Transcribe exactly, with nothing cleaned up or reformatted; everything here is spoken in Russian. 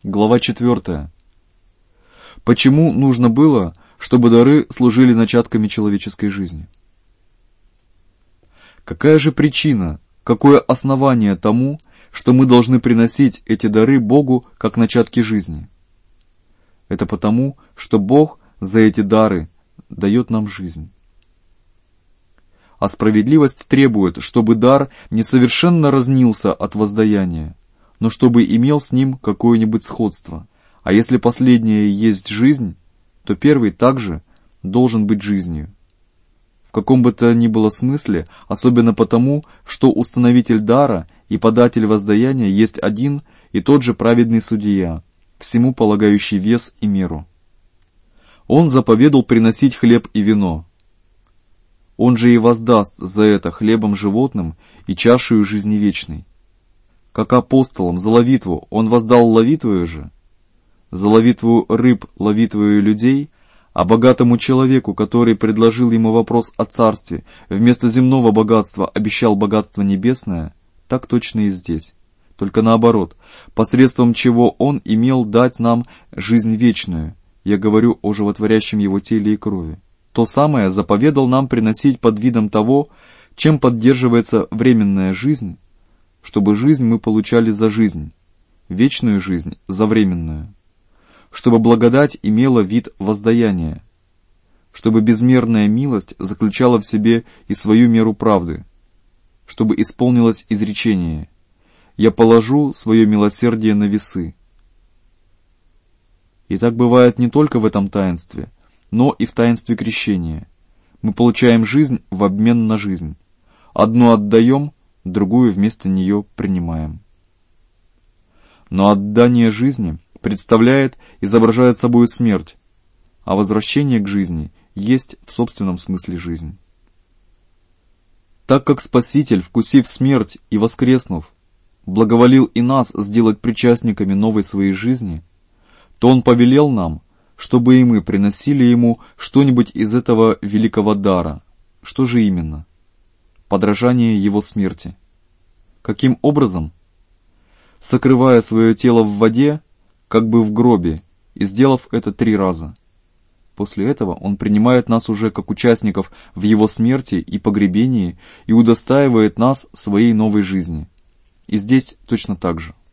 Глава четвертая. Почему нужно было, чтобы дары служили начатками человеческой жизни? Какая же причина, какое основание тому, что мы должны приносить эти дары Богу как начатки жизни? Это потому, что Бог за эти дары дает нам жизнь. А справедливость требует, чтобы дар не совершенно разнился от воздаяния, но чтобы имел с ним какое-нибудь сходство. А если последнее есть жизнь, то первый также должен быть жизнью. В каком бы то ни было смысле, особенно потому, что установитель дара и податель воздаяния есть один и тот же праведный судья, всему полагающий вес и меру. Он заповедал приносить хлеб и вино. Он же и воздаст за это хлебом животным и чашею жизни вечной. Как апостолам за ловитву он воздал ловитвою же, за ловитву рыб ловитвою людей, а богатому человеку, который предложил ему вопрос о царстве, вместо земного богатства обещал богатство небесное, так точно и здесь. Только наоборот, посредством чего он имел дать нам жизнь вечную, я говорю о животворящем его теле и крови. То самое заповедал нам приносить под видом того, чем поддерживается временная жизнь, чтобы жизнь мы получали за жизнь, вечную жизнь за временную, чтобы благодать имела вид воздаяния, чтобы безмерная милость заключала в себе и свою меру правды, чтобы исполнилось изречение «Я положу свое милосердие на весы». И так бывает не только в этом таинстве, но и в таинстве крещения. Мы получаем жизнь в обмен на жизнь. Одну отдаем, другую вместо нее принимаем. Но отдание жизни представляет, изображает собой смерть, а возвращение к жизни есть в собственном смысле жизнь. Так как Спаситель, вкусив смерть и воскреснув, благоволил и нас сделать причастниками новой своей жизни, то Он повелел нам, чтобы и мы приносили Ему что-нибудь из этого великого дара. Что же именно? Подражание Его смерти. Каким образом? Сокрывая свое тело в воде, как бы в гробе, и сделав это три раза. После этого Он принимает нас уже как участников в Его смерти и погребении и удостаивает нас своей новой жизни. И здесь точно так же.